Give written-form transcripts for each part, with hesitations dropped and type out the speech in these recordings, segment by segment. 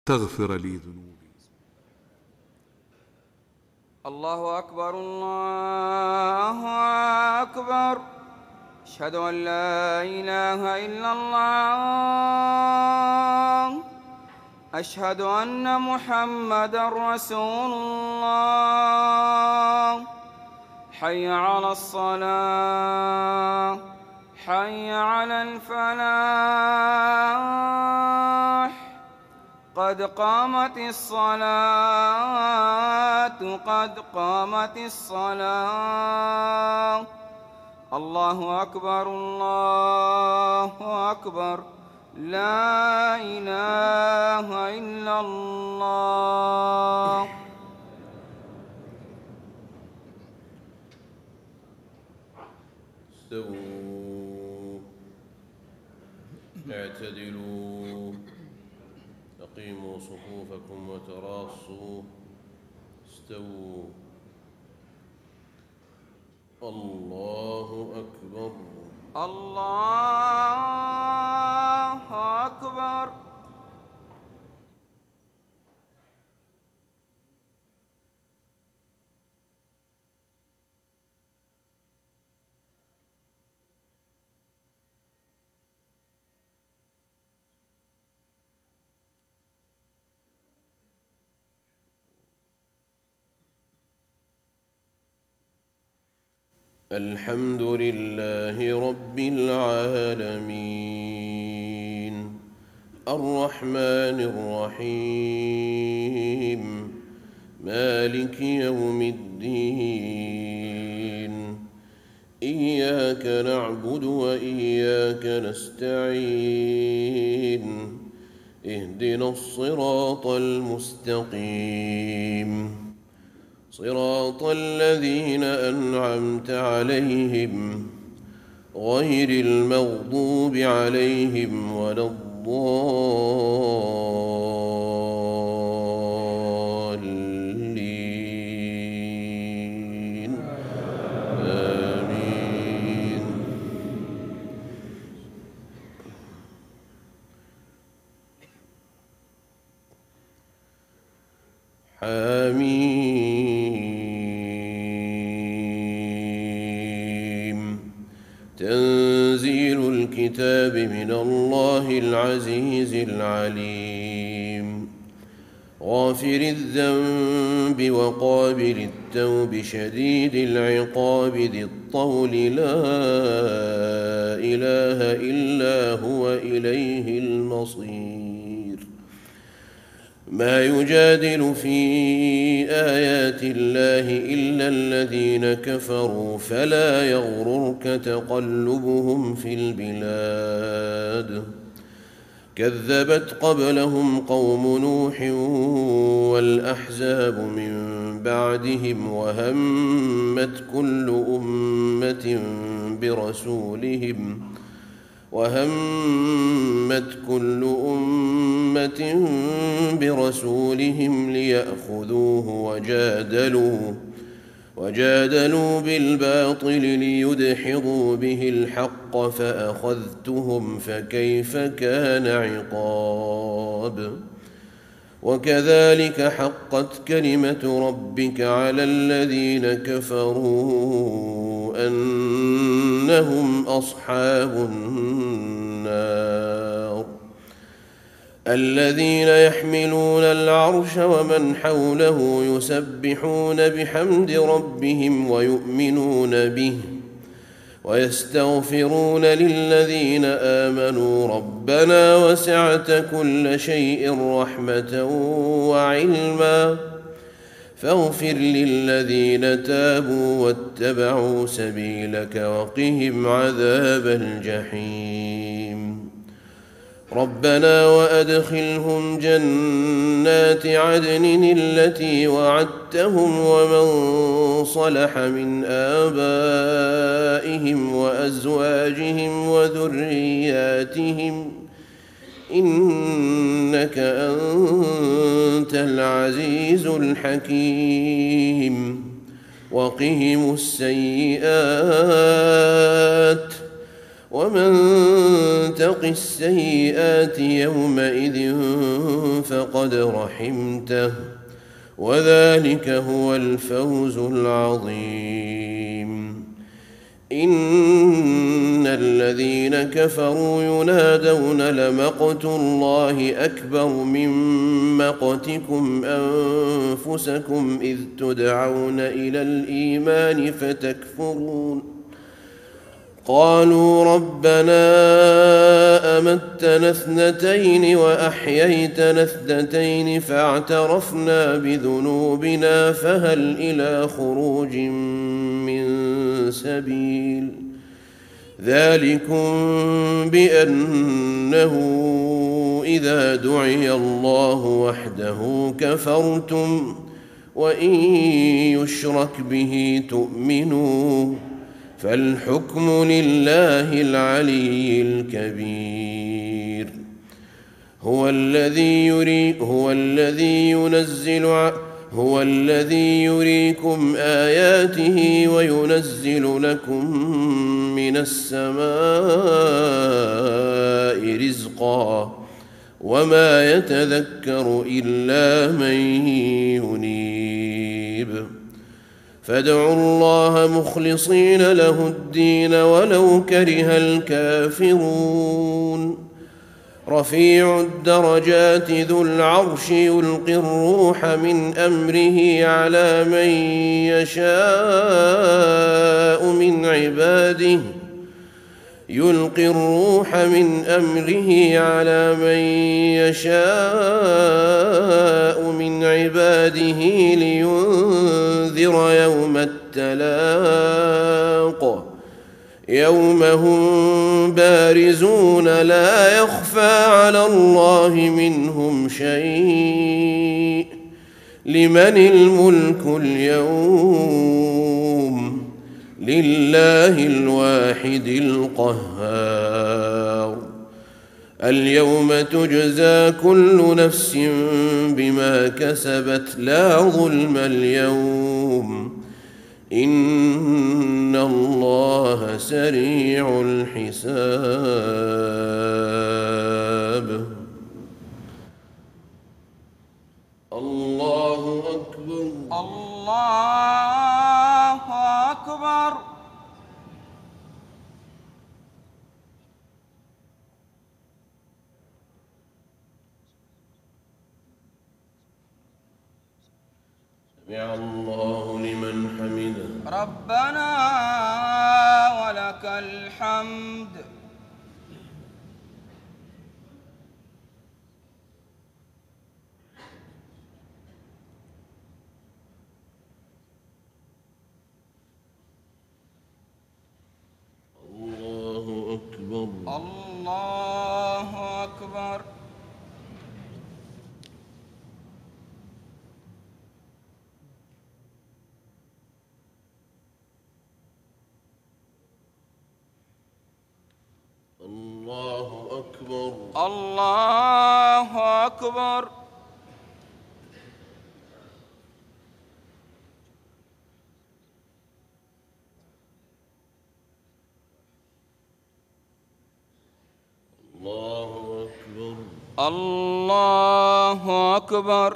تغفر لي ذنوبي. الله أكبر الله أكبر. أشهد أن لا إله إلا الله. أشهد أن محمدًا رسول الله. حي على الصلاة، حي على الفلاح. قد قامت الصلاة، قد قامت الصلاة. الله أكبر الله أكبر. لا إله إلا الله. استووا، اعتدلوا، أقيموا صفوفكم وتراصوا. استووا. الله أكبر الله أكبر. الحمد لله رب العالمين، الرحمن الرحيم، مالك يوم الدين. إياك نعبد وإياك نستعين. اهدنا الصراط المستقيم، صراط الذين أنعمت عليهم غير المغضوب عليهم ولا الضالين. آمين. حميم. تنزيل الكتاب من الله العزيز العليم، غافر الذنب وقابل التوب شديد العقاب ذي الطول لا إله إلا هو إليه المصير. ما يجادل في آيات الله إلا الذين كفروا فلا يغررك تقلبهم في البلاد. كذبت قبلهم قوم نوح والأحزاب من بعدهم وهمت كل أمة برسولهم ليأخذوه وجادلوا بالباطل ليدحضوا به الحق فأخذتهم فكيف كان عقاب. وكذلك حقت كلمة ربك على الذين كفروا أنهم أصحاب النار. الذين يحملون العرش ومن حوله يسبحون بحمد ربهم ويؤمنون به ويستغفرون للذين آمنوا ربنا وسعت كل شيء رحمة وعلما فاغفر للذين تابوا واتبعوا سبيلك وقهم عذاب الجحيم. ربنا وأدخلهم جنات عدن التي وعدتهم ومن صلح من آبائهم وأزواجهم وذرياتهم إنك أنت العزيز الحكيم. وقهم السيئات ومن تق السيئات يومئذ فقد رحمته وذلك هو الفوز العظيم. إن الذين كفروا ينادون لمقت الله أكبر من مقتكم أنفسكم إذ تدعون إلى الإيمان فتكفرون. قالوا ربنا أمتنا اثنتين وأحييتنا اثنتين فاعترفنا بذنوبنا فهل إلى خروج من سبيل. ذلكم بأنه إذا دعي الله وحده كفرتم وإن يشرك به تؤمنوا فالحكم لله العلي الكبير. هو الذي يريكم آياته وينزل لكم من السماء رزقا وما يتذكر إلا من ينيب. فادعوا الله مخلصين له الدين ولو كره الكافرون. رفيع الدرجات ذو العرش يلقي الروح من أمره على من يشاء من عباده لينذر يوم التلاق يوم هم بارزون لا يخفى على الله منهم شيء. لمن الملك اليوم؟ لله الواحد القهار. اليوم تجزى كل نفس بما كسبت لا ظلم اليوم إن الله سريع الحساب. الله أكبر. الله أكبر. سمع الله لمن حمده. ربنا ولك الحمد. الله أكبر. الله أكبر. الله أكبر. الله أكبر. الله أكبر. الله أكبر.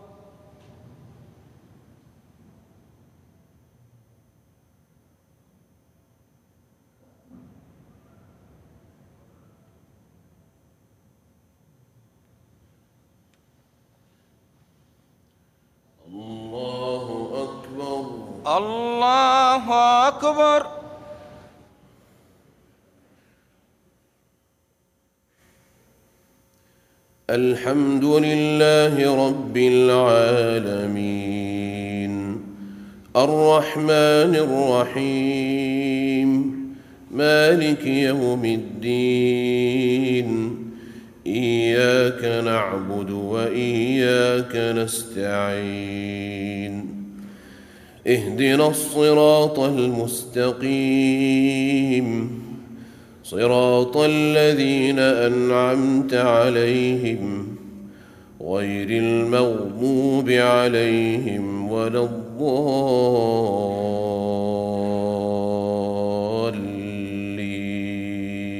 الله أكبر. الله أكبر. الحمد لله رب العالمين الرحمن الرحيم مالك يوم الدين إياك نعبد وإياك نستعين اهدنا الصراط المستقيم صراط الذين أنعمت عليهم غير المغضوب عليهم ولا الضالين.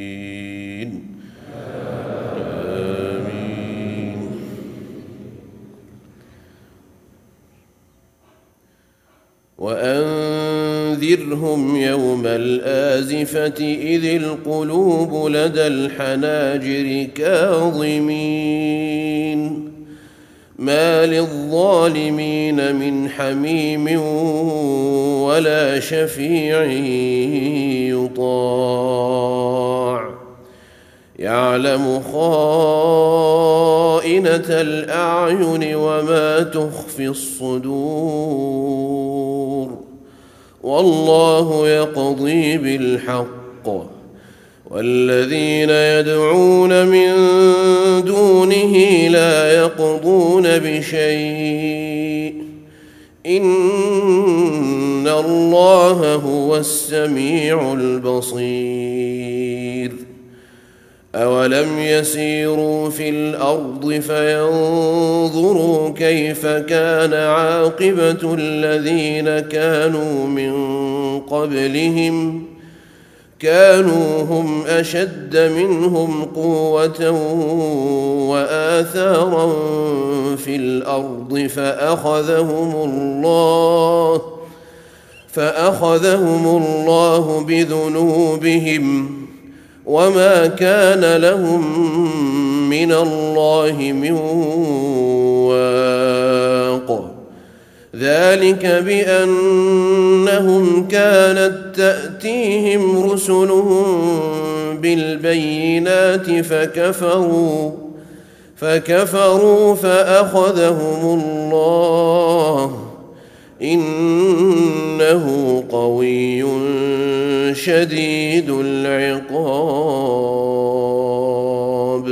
وأنذرهم يوم الآزفة إذ القلوب لدى الحناجر كاظمين ما للظالمين من حميم ولا شفيع يطاع يعلم خائنة الأعين وما تخفي الصدور والله يقضي بالحق والذين يدعون من دونه لا يقضون بشيء إن الله هو السميع البصير أولم يسيروا في الأرض فينظروا كيف كان عاقبة الذين كانوا من قبلهم كانوا هم أشد منهم قوة وآثارا في الأرض فأخذهم الله بذنوبهم وما كان لهم من الله من واق ذلك بأنهم كانت تأتيهم رسلهم بالبينات فكفروا فأخذهم الله إنه قوي شديد العقاب.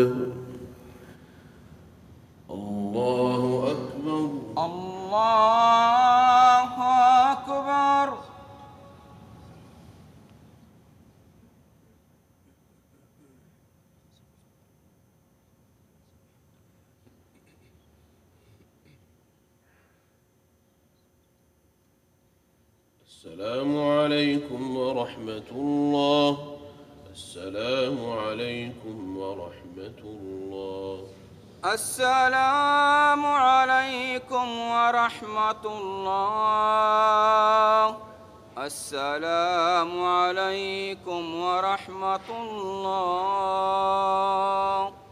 الله أكبر. الله أكبر. السلام عليكم ورحمة الله. السلام عليكم ورحمة الله. السلام عليكم ورحمة الله. السلام عليكم ورحمة الله.